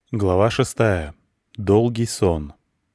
Глава 6. Долгий сон.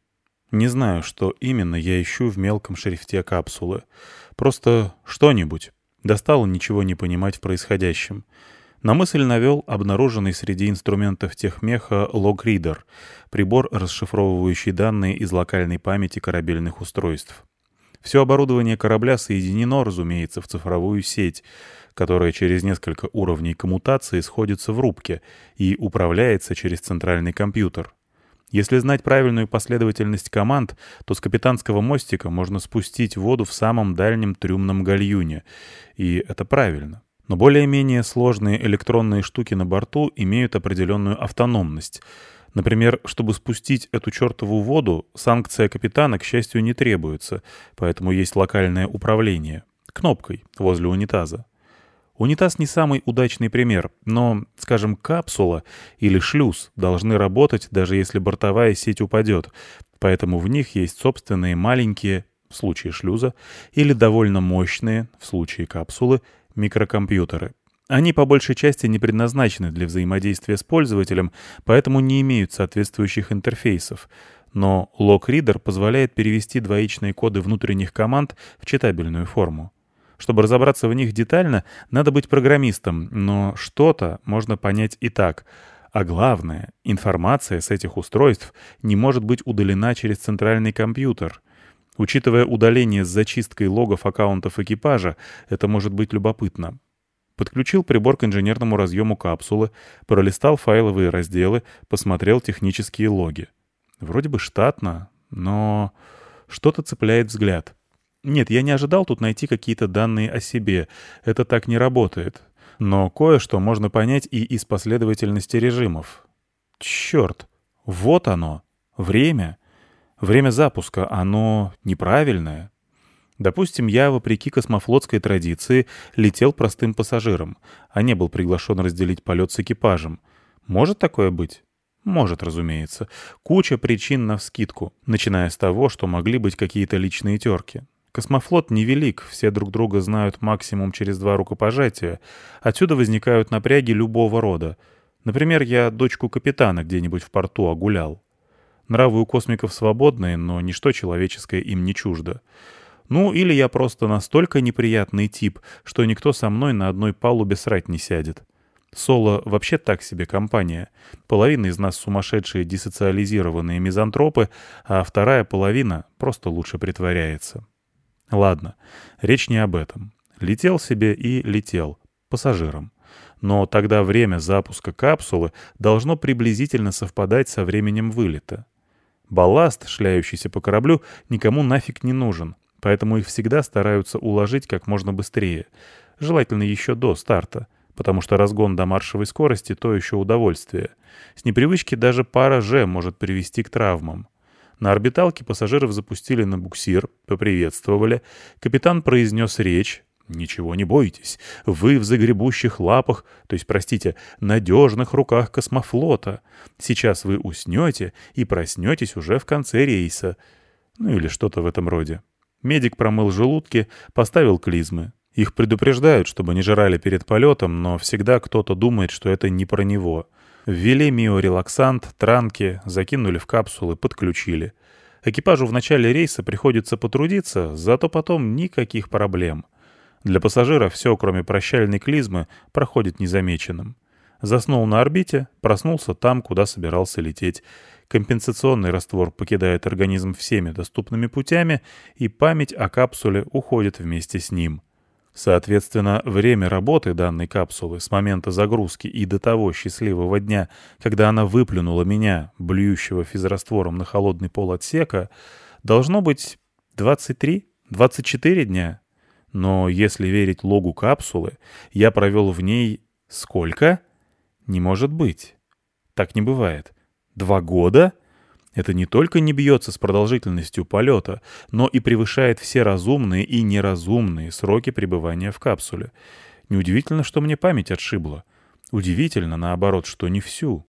Не знаю, что именно я ищу в мелком шрифте капсулы. Просто что-нибудь. Достало ничего не понимать в происходящем. На мысль навел обнаруженный среди инструментов техмеха логридер, прибор, расшифровывающий данные из локальной памяти корабельных устройств. Все оборудование корабля соединено, разумеется, в цифровую сеть, которая через несколько уровней коммутации сходится в рубке и управляется через центральный компьютер. Если знать правильную последовательность команд, то с капитанского мостика можно спустить воду в самом дальнем трюмном гальюне, и это правильно. Но более-менее сложные электронные штуки на борту имеют определенную автономность. Например, чтобы спустить эту чертову воду, санкция капитана, к счастью, не требуется, поэтому есть локальное управление. Кнопкой возле унитаза. Унитаз не самый удачный пример, но, скажем, капсула или шлюз должны работать, даже если бортовая сеть упадет, поэтому в них есть собственные маленькие, в случае шлюза, или довольно мощные, в случае капсулы, микрокомпьютеры. Они по большей части не предназначены для взаимодействия с пользователем, поэтому не имеют соответствующих интерфейсов. Но лог-ридер позволяет перевести двоичные коды внутренних команд в читабельную форму. Чтобы разобраться в них детально, надо быть программистом, но что-то можно понять и так. А главное, информация с этих устройств не может быть удалена через центральный компьютер. Учитывая удаление с зачисткой логов аккаунтов экипажа, это может быть любопытно. Подключил прибор к инженерному разъему капсулы, пролистал файловые разделы, посмотрел технические логи. Вроде бы штатно, но что-то цепляет взгляд. Нет, я не ожидал тут найти какие-то данные о себе. Это так не работает. Но кое-что можно понять и из последовательности режимов. Черт! Вот оно! Время! Время запуска, оно неправильное. Допустим, я, вопреки космофлотской традиции, летел простым пассажиром, а не был приглашен разделить полет с экипажем. Может такое быть? Может, разумеется. Куча причин навскидку, начиная с того, что могли быть какие-то личные терки. Космофлот невелик, все друг друга знают максимум через 2 рукопожатия. Отсюда возникают напряги любого рода. Например, я дочку капитана где-нибудь в порту огулял. Нравы у космиков свободные, но ничто человеческое им не чуждо. Ну, или я просто настолько неприятный тип, что никто со мной на одной палубе срать не сядет. Соло вообще так себе компания. Половина из нас сумасшедшие десоциализированные мизантропы, а вторая половина просто лучше притворяется. Ладно, речь не об этом. Летел себе и летел. Пассажиром. Но тогда время запуска капсулы должно приблизительно совпадать со временем вылета. Балласт, шляющийся по кораблю, никому нафиг не нужен, поэтому их всегда стараются уложить как можно быстрее. Желательно еще до старта, потому что разгон до маршевой скорости — то еще удовольствие. С непривычки даже пара «Ж» может привести к травмам. На орбиталке пассажиров запустили на буксир, поприветствовали. Капитан произнес речь. «Ничего не бойтесь, вы в загребущих лапах, то есть, простите, надежных руках космофлота. Сейчас вы уснете и проснетесь уже в конце рейса». Ну или что-то в этом роде. Медик промыл желудки, поставил клизмы. Их предупреждают, чтобы не жрали перед полетом, но всегда кто-то думает, что это не про него. Ввели миорелаксант, транки, закинули в капсулы, подключили. Экипажу в начале рейса приходится потрудиться, зато потом никаких проблем. Для пассажира все, кроме прощальной клизмы, проходит незамеченным. Заснул на орбите, проснулся там, куда собирался лететь. Компенсационный раствор покидает организм всеми доступными путями, и память о капсуле уходит вместе с ним. Соответственно, время работы данной капсулы с момента загрузки и до того счастливого дня, когда она выплюнула меня, блюющего физраствором на холодный пол отсека, должно быть 23-24 дня. Но если верить логу капсулы, я провел в ней сколько? Не может быть. Так не бывает. 2 года? Это не только не бьется с продолжительностью полета, но и превышает все разумные и неразумные сроки пребывания в капсуле. Неудивительно, что мне память отшибла. Удивительно, наоборот, что не всю.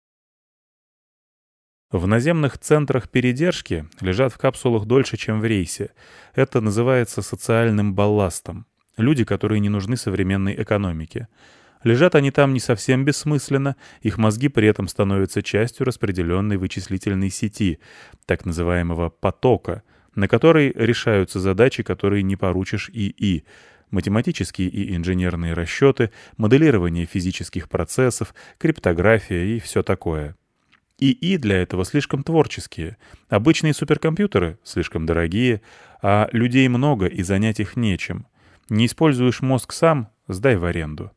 В наземных центрах передержки лежат в капсулах дольше, чем в рейсе. Это называется социальным балластом. Люди, которые не нужны современной экономике. Лежат они там не совсем бессмысленно, их мозги при этом становятся частью распределенной вычислительной сети, так называемого потока, на который решаются задачи, которые не поручишь ИИ. Математические и инженерные расчеты, моделирование физических процессов, криптография и все такое. ИИ для этого слишком творческие, обычные суперкомпьютеры слишком дорогие, а людей много и занять их нечем. Не используешь мозг сам — сдай в аренду.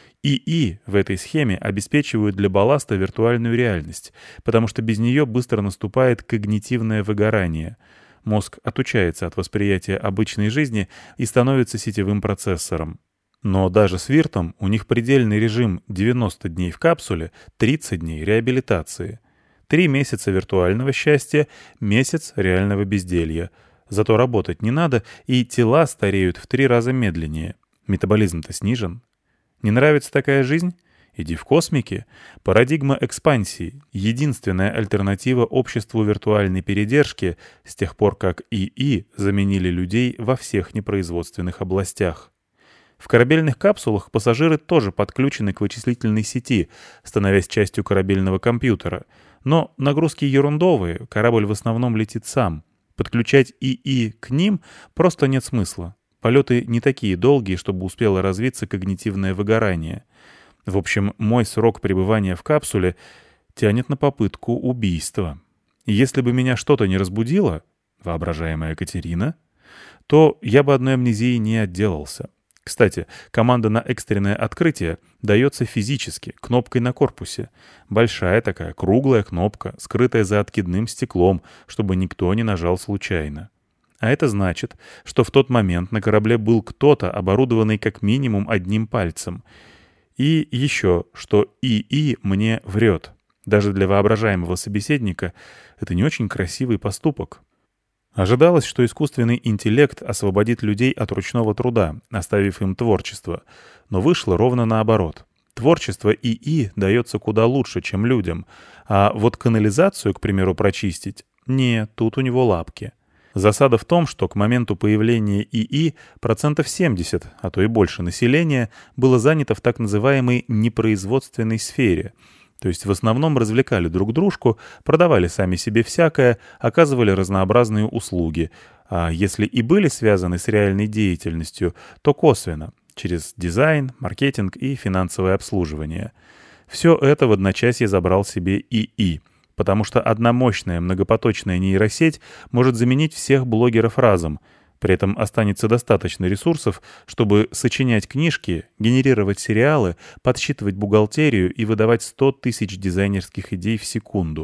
ИИ в этой схеме обеспечивают для балласта виртуальную реальность, потому что без нее быстро наступает когнитивное выгорание. Мозг отучается от восприятия обычной жизни и становится сетевым процессором. Но даже с Виртом у них предельный режим 90 дней в капсуле, 30 дней реабилитации. 3 месяца виртуального счастья, месяц реального безделья. Зато работать не надо, и тела стареют в 3 раза медленнее. Метаболизм-то снижен. Не нравится такая жизнь? Иди в космике. Парадигма экспансии — единственная альтернатива обществу виртуальной передержки с тех пор, как ИИ заменили людей во всех непроизводственных областях. В корабельных капсулах пассажиры тоже подключены к вычислительной сети, становясь частью корабельного компьютера. Но нагрузки ерундовые, корабль в основном летит сам. Подключать ИИ к ним просто нет смысла. Полеты не такие долгие, чтобы успело развиться когнитивное выгорание. В общем, мой срок пребывания в капсуле тянет на попытку убийства. И если бы меня что-то не разбудило, воображаемая Катерина, то я бы одной амнезией не отделался. Кстати, команда на экстренное открытие дается физически, кнопкой на корпусе. Большая такая, круглая кнопка, скрытая за откидным стеклом, чтобы никто не нажал случайно. А это значит, что в тот момент на корабле был кто-то, оборудованный как минимум одним пальцем. И еще, что ИИ мне врет. Даже для воображаемого собеседника это не очень красивый поступок. Ожидалось, что искусственный интеллект освободит людей от ручного труда, оставив им творчество. Но вышло ровно наоборот. Творчество ИИ дается куда лучше, чем людям. А вот канализацию, к примеру, прочистить — не, тут у него лапки. Засада в том, что к моменту появления ИИ 70%, а то и больше населения было занято в так называемой непроизводственной сфере. То есть в основном развлекали друг дружку, продавали сами себе всякое, оказывали разнообразные услуги. А если и были связаны с реальной деятельностью, то косвенно, через дизайн, маркетинг и финансовое обслуживание. Все это в одночасье забрал себе ИИ. Потому что одна мощная многопоточная нейросеть может заменить всех блогеров разом. При этом останется достаточно ресурсов, чтобы сочинять книжки, генерировать сериалы, подсчитывать бухгалтерию и выдавать 100 тысяч дизайнерских идей в секунду.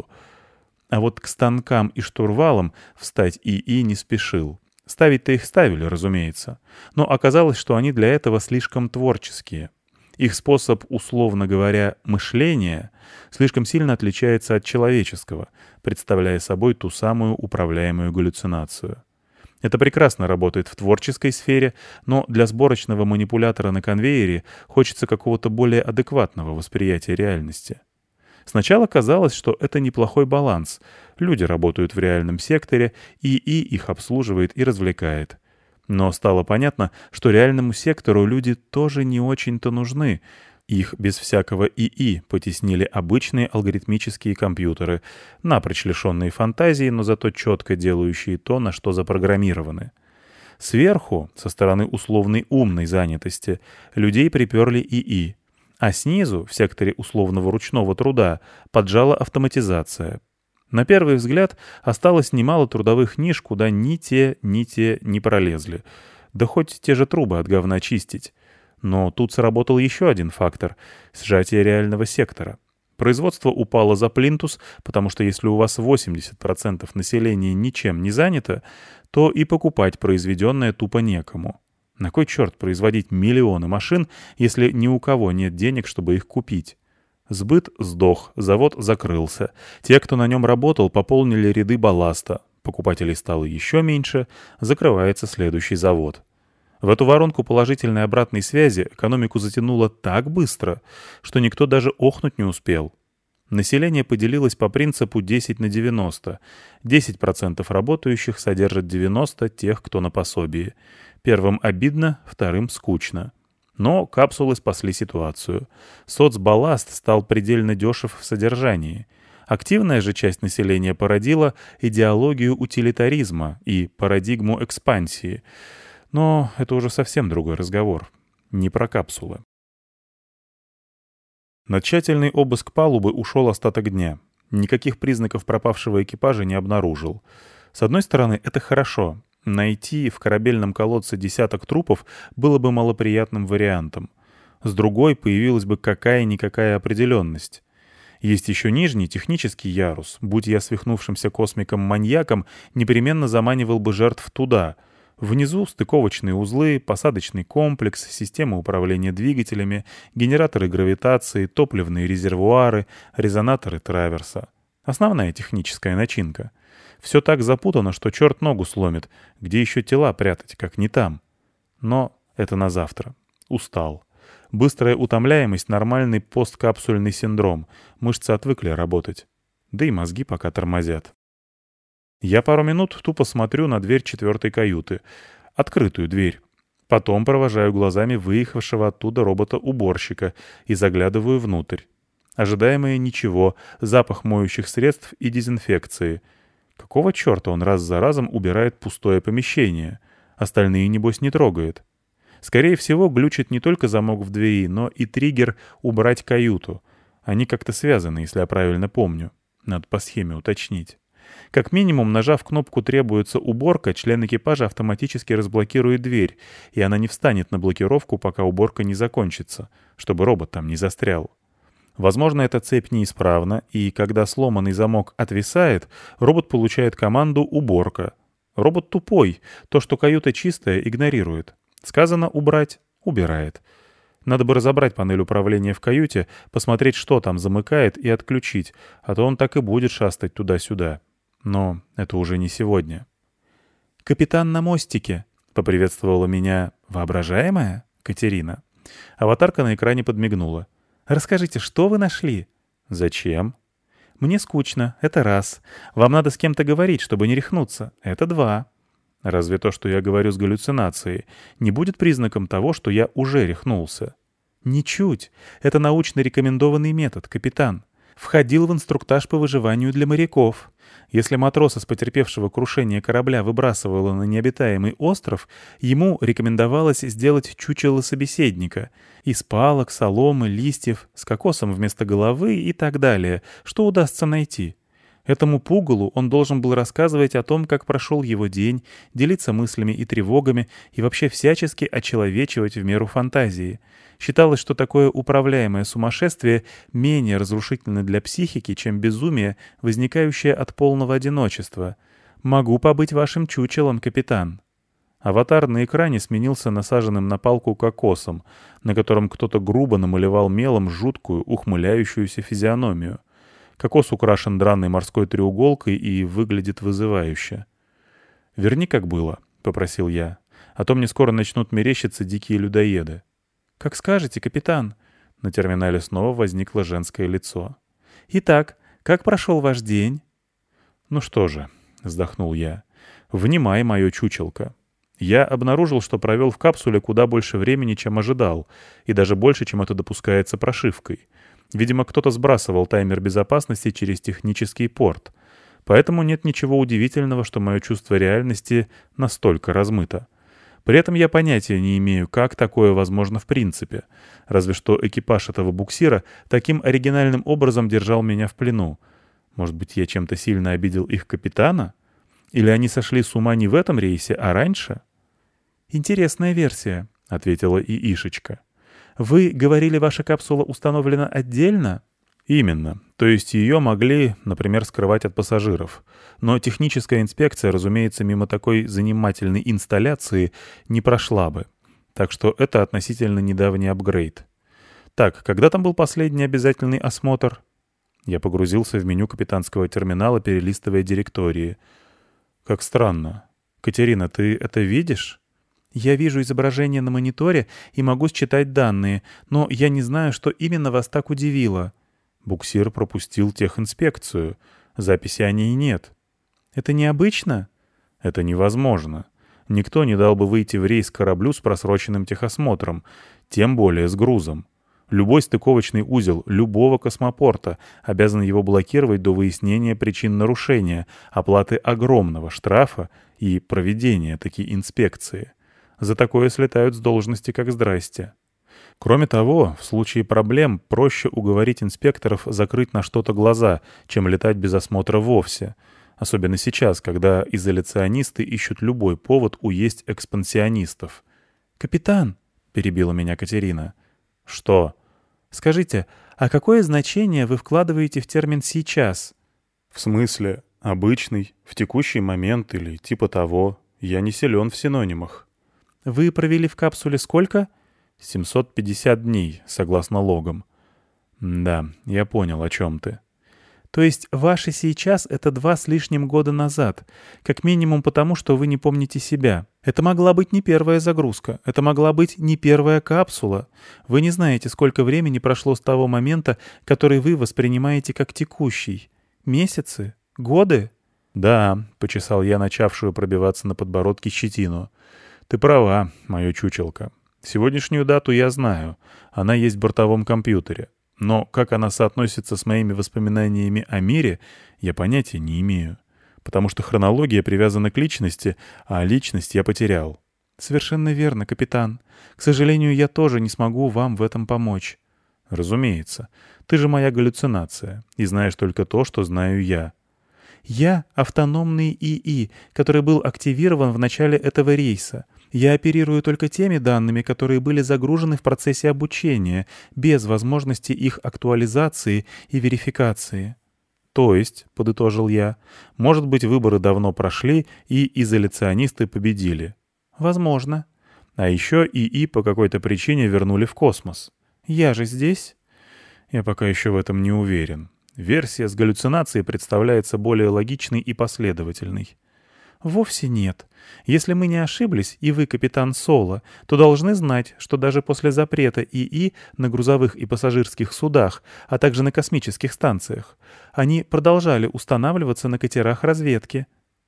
А вот к станкам и штурвалам встать ИИ не спешил. Ставить-то их ставили, разумеется. Но оказалось, что они для этого слишком творческие. Их способ, условно говоря, мышления слишком сильно отличается от человеческого, представляя собой ту самую управляемую галлюцинацию. Это прекрасно работает в творческой сфере, но для сборочного манипулятора на конвейере хочется какого-то более адекватного восприятия реальности. Сначала казалось, что это неплохой баланс. Люди работают в реальном секторе, ИИ их обслуживает и развлекает. Но стало понятно, что реальному сектору люди тоже не очень-то нужны. Их без всякого ИИ потеснили обычные алгоритмические компьютеры, напрочь лишенные фантазии, но зато четко делающие то, на что запрограммированы. Сверху, со стороны условной умной занятости, людей приперли ИИ, а снизу, в секторе условного ручного труда, поджала автоматизация. На первый взгляд осталось немало трудовых ниш, куда ни те не пролезли. Да хоть те же трубы от говна чистить. Но тут сработал еще один фактор — сжатие реального сектора. Производство упало за плинтус, потому что если у вас 80% населения ничем не занято, то и покупать произведенное тупо некому. На кой черт производить миллионы машин, если ни у кого нет денег, чтобы их купить? Сбыт сдох, завод закрылся. Те, кто на нем работал, пополнили ряды балласта. Покупателей стало еще меньше, закрывается следующий завод. В эту воронку положительной обратной связи экономику затянуло так быстро, что никто даже охнуть не успел. Население поделилось по принципу 10 на 90. 10% работающих содержат 90 тех, кто на пособии. Первым обидно, вторым скучно. Но капсулы спасли ситуацию. Соцбалласт стал предельно дешев в содержании. Активная же часть населения породила идеологию утилитаризма и парадигму экспансии. Но это уже совсем другой разговор. Не про капсулы. На тщательный обыск палубы ушел остаток дня. Никаких признаков пропавшего экипажа не обнаружил. С одной стороны, это хорошо. Найти в корабельном колодце десяток трупов было бы малоприятным вариантом. С другой, появилась бы какая-никакая определенность. Есть еще нижний, технический ярус. Будь я свихнувшимся космиком-маньяком, непременно заманивал бы жертв туда. Внизу стыковочные узлы, посадочный комплекс, система управления двигателями, генераторы гравитации, топливные резервуары, резонаторы траверса. Основная техническая начинка. Все так запутано, что черт ногу сломит. Где еще тела прятать, как не там? Но это на завтра. Устал. Быстрая утомляемость — нормальный посткапсульный синдром. Мышцы отвыкли работать. Да и мозги пока тормозят. Я пару минут тупо смотрю на дверь 4-й каюты. Открытую дверь. Потом провожаю глазами выехавшего оттуда робота-уборщика и заглядываю внутрь. Ожидаемое ничего, запах моющих средств и дезинфекции. Какого черта он раз за разом убирает пустое помещение? Остальные, небось, не трогает. Скорее всего, глючит не только замок в двери, но и триггер «убрать каюту». Они как-то связаны, если я правильно помню. Надо по схеме уточнить. Как минимум, нажав кнопку «Требуется уборка», член экипажа автоматически разблокирует дверь, и она не встанет на блокировку, пока уборка не закончится, чтобы робот там не застрял. Возможно, эта цепь неисправна, и когда сломанный замок отвисает, робот получает команду «уборка». Робот тупой, то, что каюта чистая, игнорирует. Сказано «убрать» — убирает. Надо бы разобрать панель управления в каюте, посмотреть, что там замыкает, и отключить, а то он так и будет шастать туда-сюда. Но это уже не сегодня. «Капитан на мостике», — поприветствовала меня воображаемая Катерина. Аватарка на экране подмигнула. «Расскажите, что вы нашли?» «Зачем?» «Мне скучно, это раз. Вам надо с кем-то говорить, чтобы не рехнуться. Это два». «Разве то, что я говорю с галлюцинацией, не будет признаком того, что я уже рехнулся?» «Ничуть. Это научно рекомендованный метод, капитан. Входил в инструктаж по выживанию для моряков. Если матроса с потерпевшего крушение корабля выбрасывало на необитаемый остров, ему рекомендовалось сделать чучело собеседника из палок, соломы, листьев, с кокосом вместо головы и так далее, что удастся найти. Этому пугалу он должен был рассказывать о том, как прошел его день, делиться мыслями и тревогами и вообще всячески очеловечивать в меру фантазии. Считалось, что такое управляемое сумасшествие менее разрушительно для психики, чем безумие, возникающее от полного одиночества. «Могу побыть вашим чучелом, капитан». Аватар на экране сменился насаженным на палку кокосом, на котором кто-то грубо намалевал мелом жуткую, ухмыляющуюся физиономию. Кокос украшен драной морской треуголкой и выглядит вызывающе. «Верни, как было», — попросил я. «А то мне скоро начнут мерещиться дикие людоеды». «Как скажете, капитан». На терминале снова возникло женское лицо. «Итак, как прошел ваш день?» «Ну что же», — вздохнул я, — «внимай, мое чучелко. Я обнаружил, что провел в капсуле куда больше времени, чем ожидал, и даже больше, чем это допускается прошивкой. Видимо, кто-то сбрасывал таймер безопасности через технический порт. Поэтому нет ничего удивительного, что мое чувство реальности настолько размыто. При этом я понятия не имею, как такое возможно в принципе. Разве что экипаж этого буксира таким оригинальным образом держал меня в плену. Может быть, я чем-то сильно обидел их капитана? Или они сошли с ума не в этом рейсе, а раньше? «Интересная версия», — ответила Иишечка. «Вы говорили, ваша капсула установлена отдельно?» «Именно. То есть ее могли, например, скрывать от пассажиров. Но техническая инспекция, разумеется, мимо такой занимательной инсталляции не прошла бы. Так что это относительно недавний апгрейд. Так, когда там был последний обязательный осмотр?» Я погрузился в меню капитанского терминала, перелистывая директории. «Как странно. Катерина, ты это видишь?» «Я вижу изображение на мониторе и могу считать данные, но я не знаю, что именно вас так удивило». Буксир пропустил техинспекцию. Записи о ней нет. «Это необычно?» «Это невозможно. Никто не дал бы выйти в рейс кораблю с просроченным техосмотром, тем более с грузом. Любой стыковочный узел любого космопорта обязан его блокировать до выяснения причин нарушения, оплаты огромного штрафа и проведения таки инспекции. За такое слетают с должности как здрасте. Кроме того, в случае проблем проще уговорить инспекторов закрыть на что-то глаза, чем летать без осмотра вовсе. Особенно сейчас, когда изоляционисты ищут любой повод уесть экспансионистов. «Капитан», — перебила меня Катерина. «Что?» «Скажите, а какое значение вы вкладываете в термин «сейчас»?» «В смысле? Обычный, в текущий момент или типа того. Я не силен в синонимах». «Вы провели в капсуле сколько?» 750 дней, согласно логам. Да, я понял, о чем ты. То есть ваши сейчас — это 2 с лишним года назад, как минимум потому, что вы не помните себя. Это могла быть не первая загрузка, это могла быть не первая капсула. Вы не знаете, сколько времени прошло с того момента, который вы воспринимаете как текущий. Месяцы? Годы? Да, почесал я начавшую пробиваться на подбородке щетину. Ты права, мое чучелко. Сегодняшнюю дату я знаю. Она есть в бортовом компьютере. Но как она соотносится с моими воспоминаниями о мире, я понятия не имею. Потому что хронология привязана к личности, а личность я потерял. Совершенно верно, капитан. К сожалению, я тоже не смогу вам в этом помочь. Разумеется. Ты же моя галлюцинация, и знаешь только то, что знаю я. Я — автономный ИИ, который был активирован в начале этого рейса. Я оперирую только теми данными, которые были загружены в процессе обучения, без возможности их актуализации и верификации. То есть, — подытожил я, — может быть, выборы давно прошли, и изоляционисты победили. Возможно. А еще ИИ по какой-то причине вернули в космос. Я же здесь? Я пока еще в этом не уверен. Версия с галлюцинацией представляется более логичной и последовательной. Вовсе нет. Если мы не ошиблись, и вы капитан Соло, то должны знать, что даже после запрета ИИ на грузовых и пассажирских судах, а также на космических станциях, они продолжали устанавливаться на катерах разведки.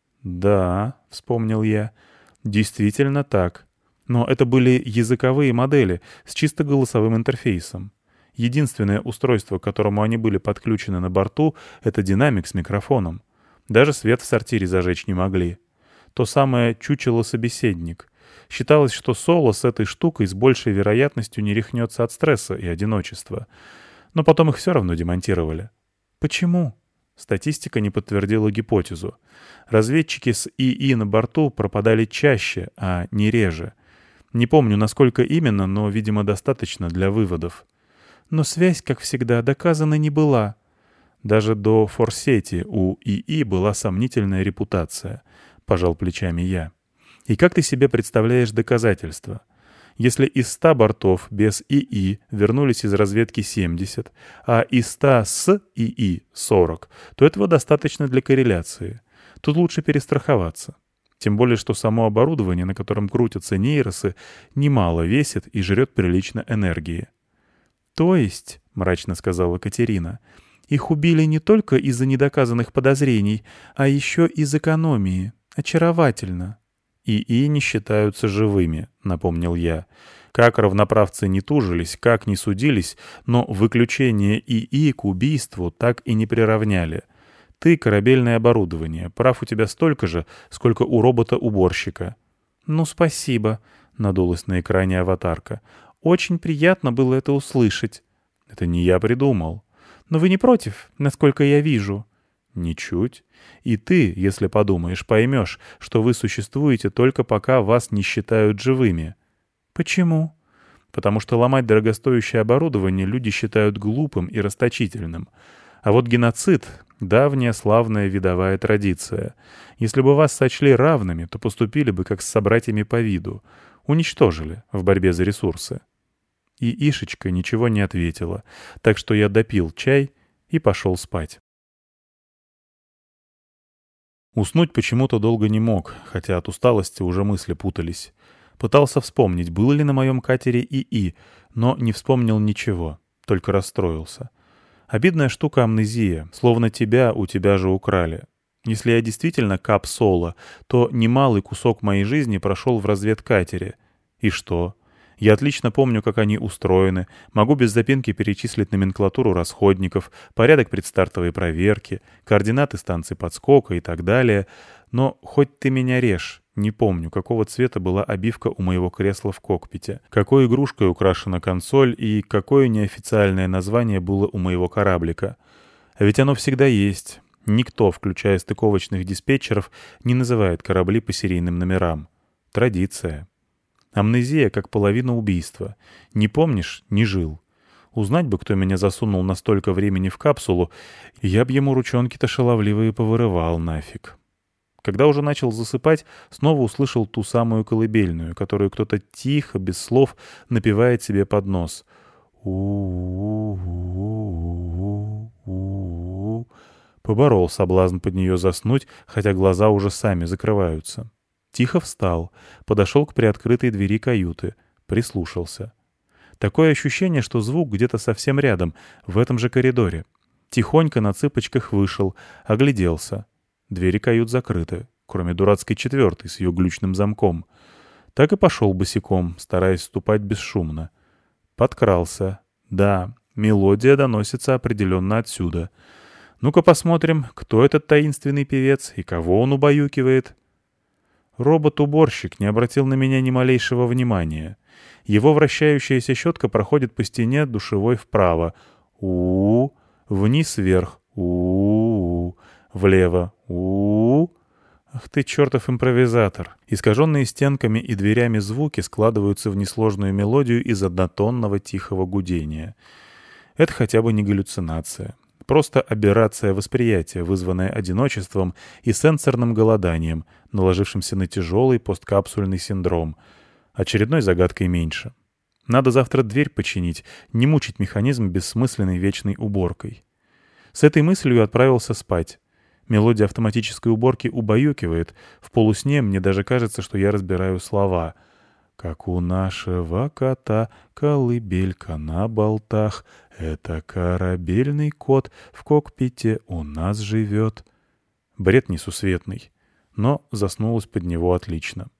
«Да», — вспомнил я, — «действительно так. Но это были языковые модели с чисто голосовым интерфейсом. Единственное устройство, к которому они были подключены на борту, — это динамик с микрофоном. Даже свет в сортире зажечь не могли. То самое чучело-собеседник. Считалось, что Соло с этой штукой с большей вероятностью не рехнется от стресса и одиночества. Но потом их все равно демонтировали. Почему? Статистика не подтвердила гипотезу. Разведчики с ИИ на борту пропадали чаще, а не реже. Не помню, насколько именно, но, видимо, достаточно для выводов. Но связь, как всегда, доказана не была. Даже до Форсети у ИИ была сомнительная репутация, пожал плечами я. И как ты себе представляешь доказательства? Если из 100 бортов без ИИ вернулись из разведки 70, а из 100 с ИИ 40, то этого достаточно для корреляции. Тут лучше перестраховаться. Тем более, что само оборудование, на котором крутятся нейросы, немало весит и жрет прилично энергии. «То есть», — мрачно сказала Катерина, — «их убили не только из-за недоказанных подозрений, а еще из экономии. Очаровательно». «ИИ не считаются живыми», — напомнил я. «Как равноправцы не тужились, как не судились, но выключение ИИ к убийству так и не приравняли. Ты — корабельное оборудование, прав у тебя столько же, сколько у робота-уборщика». «Ну, спасибо», — надулась на экране аватарка. «Очень приятно было это услышать». «Это не я придумал». «Но вы не против, насколько я вижу?» «Ничуть. И ты, если подумаешь, поймешь, что вы существуете только пока вас не считают живыми». «Почему?» «Потому что ломать дорогостоящее оборудование люди считают глупым и расточительным. А вот геноцид — давняя славная видовая традиция. Если бы вас сочли равными, то поступили бы как с собратьями по виду. Уничтожили в борьбе за ресурсы». И Ишечка ничего не ответила, так что я допил чай и пошел спать. Уснуть почему-то долго не мог, хотя от усталости уже мысли путались. Пытался вспомнить, был ли на моем катере ИИ, но не вспомнил ничего, только расстроился. Обидная штука амнезия, словно тебя у тебя же украли. Если я действительно кап-соло, то немалый кусок моей жизни прошел в разведкатере. И что? Я отлично помню, как они устроены, могу без запинки перечислить номенклатуру расходников, порядок предстартовой проверки, координаты станций подскока и так далее. Но хоть ты меня режь, не помню, какого цвета была обивка у моего кресла в кокпите, какой игрушкой украшена консоль и какое неофициальное название было у моего кораблика. А ведь оно всегда есть. Никто, включая стыковочных диспетчеров, не называет корабли по серийным номерам. Традиция. Амнезия как половина убийства. Не помнишь — не жил. Узнать бы, кто меня засунул на столько времени в капсулу, я б ему ручонки-то шаловливые повырывал нафиг. Когда уже начал засыпать, снова услышал ту самую колыбельную, которую кто-то тихо, без слов, напевает себе под нос. У-у-у-у-у-у. Поборол соблазн под нее заснуть, хотя глаза уже сами закрываются. Тихо встал, подошел к приоткрытой двери каюты, прислушался. Такое ощущение, что звук где-то совсем рядом, в этом же коридоре. Тихонько на цыпочках вышел, огляделся. Двери кают закрыты, кроме дурацкой четвертой с ее глючным замком. Так и пошел босиком, стараясь ступать бесшумно. Подкрался. Да, мелодия доносится определенно отсюда. Ну-ка посмотрим, кто этот таинственный певец и кого он убаюкивает. Робот-уборщик не обратил на меня ни малейшего внимания. Его вращающаяся щетка проходит по стене душевой вправо. У-у-у. Вниз вверх. У-у-у. Влево. У-у-у. Ах ты, чертов импровизатор. Искаженные стенками и дверями звуки складываются в несложную мелодию из однотонного тихого гудения. Это хотя бы не галлюцинация. Просто аберрация восприятия, вызванная одиночеством и сенсорным голоданием, наложившимся на тяжелый посткапсульный синдром. Очередной загадкой меньше. Надо завтра дверь починить, не мучить механизм бессмысленной вечной уборкой. С этой мыслью я отправился спать. Мелодия автоматической уборки убаюкивает. В полусне мне даже кажется, что я разбираю слова. «Как у нашего кота колыбелька на болтах, это корабельный кот в кокпите у нас живет». Бред несусветный, но заснулось под него отлично.